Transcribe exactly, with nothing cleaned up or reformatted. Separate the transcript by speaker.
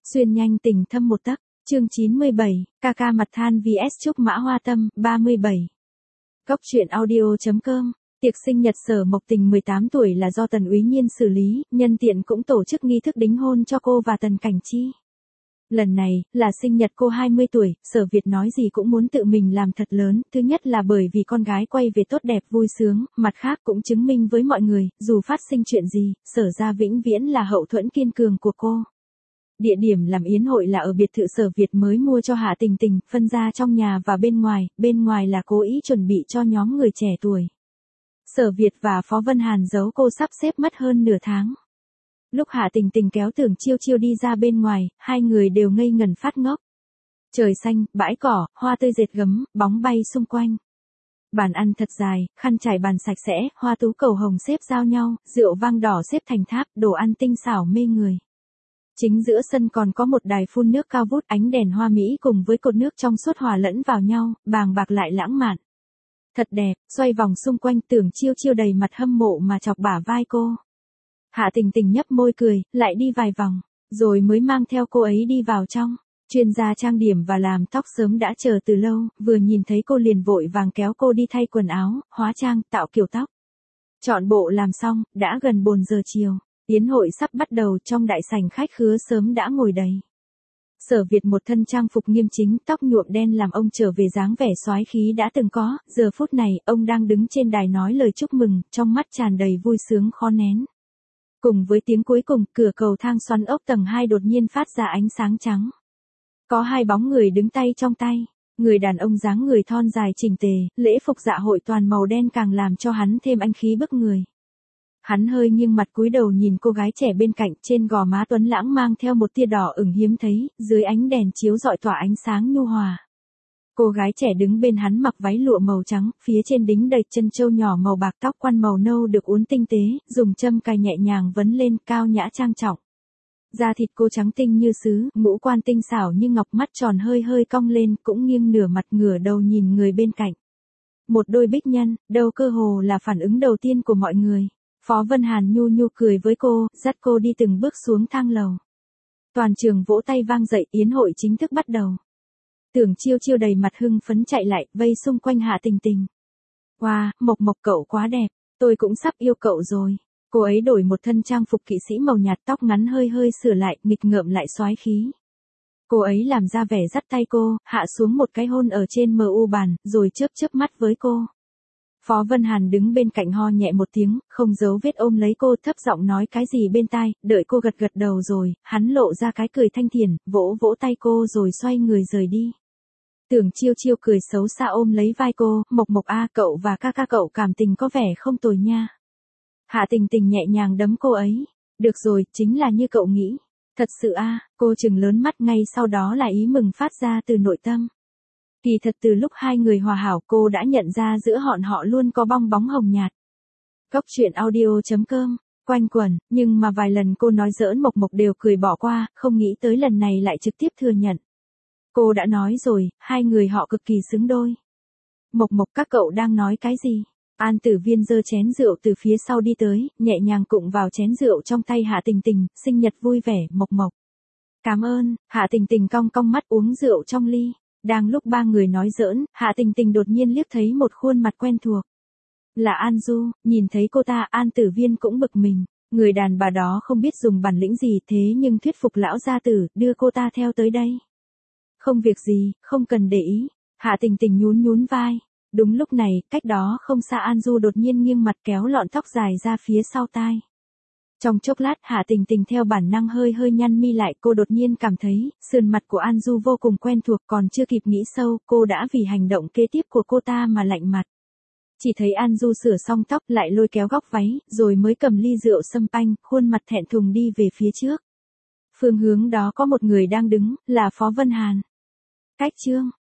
Speaker 1: Xuyên nhanh tình thâm một tấc, chương chín mươi bảy, ca ca mặt than vs Trúc Mã Hoa Tâm, ba mươi bảy. Cốc truyện audio.com, tiệc sinh nhật Sở Mộc Tình mười tám tuổi là do Tần Úy Nhiên xử lý, nhân tiện cũng tổ chức nghi thức đính hôn cho cô và Tần Cảnh Chi. Lần này, là sinh nhật cô hai mươi tuổi, Sở Việt nói gì cũng muốn tự mình làm thật lớn, thứ nhất là bởi vì con gái quay về tốt đẹp vui sướng, mặt khác cũng chứng minh với mọi người, dù phát sinh chuyện gì, Sở gia vĩnh viễn là hậu thuẫn kiên cường của cô. Địa điểm làm yến hội là ở biệt thự Sở Việt mới mua cho Hạ Tình Tình, phân ra trong nhà và bên ngoài, bên ngoài là cố ý chuẩn bị cho nhóm người trẻ tuổi. Sở Việt và Phó Vân Hàn giấu cô sắp xếp mất hơn nửa tháng. Lúc Hạ Tình Tình kéo Tưởng Chiêu Chiêu đi ra bên ngoài, hai người đều ngây ngẩn phát ngốc. Trời xanh, bãi cỏ, hoa tươi dệt gấm, bóng bay xung quanh. Bàn ăn thật dài, khăn trải bàn sạch sẽ, hoa tú cầu hồng xếp giao nhau, rượu vang đỏ xếp thành tháp, đồ ăn tinh xảo mê người. Chính giữa sân còn có một đài phun nước cao vút, ánh đèn hoa mỹ cùng với cột nước trong suốt hòa lẫn vào nhau, bàng bạc lại lãng mạn. Thật đẹp, xoay vòng xung quanh, Tưởng Chiêu Chiêu đầy mặt hâm mộ mà chọc bả vai cô. Hạ Tình Tình nhấp môi cười, lại đi vài vòng, rồi mới mang theo cô ấy đi vào trong. Chuyên gia trang điểm và làm tóc sớm đã chờ từ lâu, vừa nhìn thấy cô liền vội vàng kéo cô đi thay quần áo, hóa trang, tạo kiểu tóc. Chọn bộ làm xong, đã gần bốn giờ chiều. Yến hội sắp bắt đầu, trong đại sảnh khách khứa sớm đã ngồi đầy. Sở Việt một thân trang phục nghiêm chính, tóc nhuộm đen làm ông trở về dáng vẻ soái khí đã từng có, giờ phút này, ông đang đứng trên đài nói lời chúc mừng, trong mắt tràn đầy vui sướng khó nén. Cùng với tiếng cuối cùng, cửa cầu thang xoắn ốc tầng hai đột nhiên phát ra ánh sáng trắng. Có hai bóng người đứng tay trong tay, người đàn ông dáng người thon dài chỉnh tề, lễ phục dạ hội toàn màu đen càng làm cho hắn thêm anh khí bức người. Hắn hơi nghiêng mặt cúi đầu nhìn cô gái trẻ bên cạnh, trên gò má tuấn lãng mang theo một tia đỏ ửng hiếm thấy, dưới ánh đèn chiếu rọi tỏa ánh sáng nhu hòa. Cô gái trẻ đứng bên hắn mặc váy lụa màu trắng, phía trên đính đầy chân châu nhỏ màu bạc, tóc quăn màu nâu được uốn tinh tế, dùng châm cài nhẹ nhàng vấn lên, cao nhã trang trọng. Da thịt cô trắng tinh như sứ, ngũ quan tinh xảo như ngọc, mắt tròn hơi hơi cong lên, cũng nghiêng nửa mặt ngửa đầu nhìn người bên cạnh. Một đôi bích nhân, đâu cơ hồ là phản ứng đầu tiên của mọi người. Phó Vân Hàn nhu nhu cười với cô, dắt cô đi từng bước xuống thang lầu. Toàn trường vỗ tay vang dậy, yến hội chính thức bắt đầu. Tưởng Chiêu Chiêu đầy mặt hưng phấn chạy lại, vây xung quanh Hạ Tình Tình. Wow, Mộc Mộc cậu quá đẹp, tôi cũng sắp yêu cậu rồi. Cô ấy đổi một thân trang phục kỵ sĩ màu nhạt, tóc ngắn hơi hơi sửa lại, nghịch ngợm lại soái khí. Cô ấy làm ra vẻ dắt tay cô, hạ xuống một cái hôn ở trên mờ u bàn, rồi chớp chớp mắt với cô. Phó Vân Hàn đứng bên cạnh ho nhẹ một tiếng, không giấu vết ôm lấy cô, thấp giọng nói cái gì bên tai, đợi cô gật gật đầu rồi, hắn lộ ra cái cười thanh thiền, vỗ vỗ tay cô rồi xoay người rời đi. Tưởng Chiêu Chiêu cười xấu xa ôm lấy vai cô, Mộc Mộc a, cậu và ca ca cậu cảm tình có vẻ không tồi nha. Hạ Tình Tình nhẹ nhàng đấm cô ấy, được rồi, chính là như cậu nghĩ. Thật sự a, cô trừng lớn mắt, ngay sau đó là ý mừng phát ra từ nội tâm. Kỳ thật từ lúc hai người hòa hảo, cô đã nhận ra giữa bọn họ luôn có bong bóng hồng nhạt. Cốc truyện audio.com, quanh quẩn, nhưng mà vài lần cô nói giỡn Mộc Mộc đều cười bỏ qua, không nghĩ tới lần này lại trực tiếp thừa nhận. Cô đã nói rồi, hai người họ cực kỳ xứng đôi. Mộc Mộc, các cậu đang nói cái gì? An Tử Viên giơ chén rượu từ phía sau đi tới, nhẹ nhàng cụng vào chén rượu trong tay Hạ Tình Tình, sinh nhật vui vẻ, Mộc Mộc. Cảm ơn, Hạ Tình Tình cong cong mắt uống rượu trong ly. Đang lúc ba người nói giỡn, Hạ Tình Tình đột nhiên liếc thấy một khuôn mặt quen thuộc. Là An Du, nhìn thấy cô ta, An Tử Viên cũng bực mình. Người đàn bà đó không biết dùng bản lĩnh gì thế nhưng thuyết phục lão gia tử, đưa cô ta theo tới đây. Không việc gì, không cần để ý. Hạ Tình Tình nhún nhún vai. Đúng lúc này, cách đó không xa An Du đột nhiên nghiêng mặt kéo lọn tóc dài ra phía sau tai. Trong chốc lát Hạ Tình Tình theo bản năng hơi hơi nhăn mi lại, cô đột nhiên cảm thấy, sườn mặt của An Du vô cùng quen thuộc, còn chưa kịp nghĩ sâu, cô đã vì hành động kế tiếp của cô ta mà lạnh mặt. Chỉ thấy An Du sửa xong tóc lại lôi kéo góc váy, rồi mới cầm ly rượu sâm panh, khuôn mặt thẹn thùng đi về phía trước. Phương hướng đó có một người đang đứng, là Phó Vân Hàn. Cách chương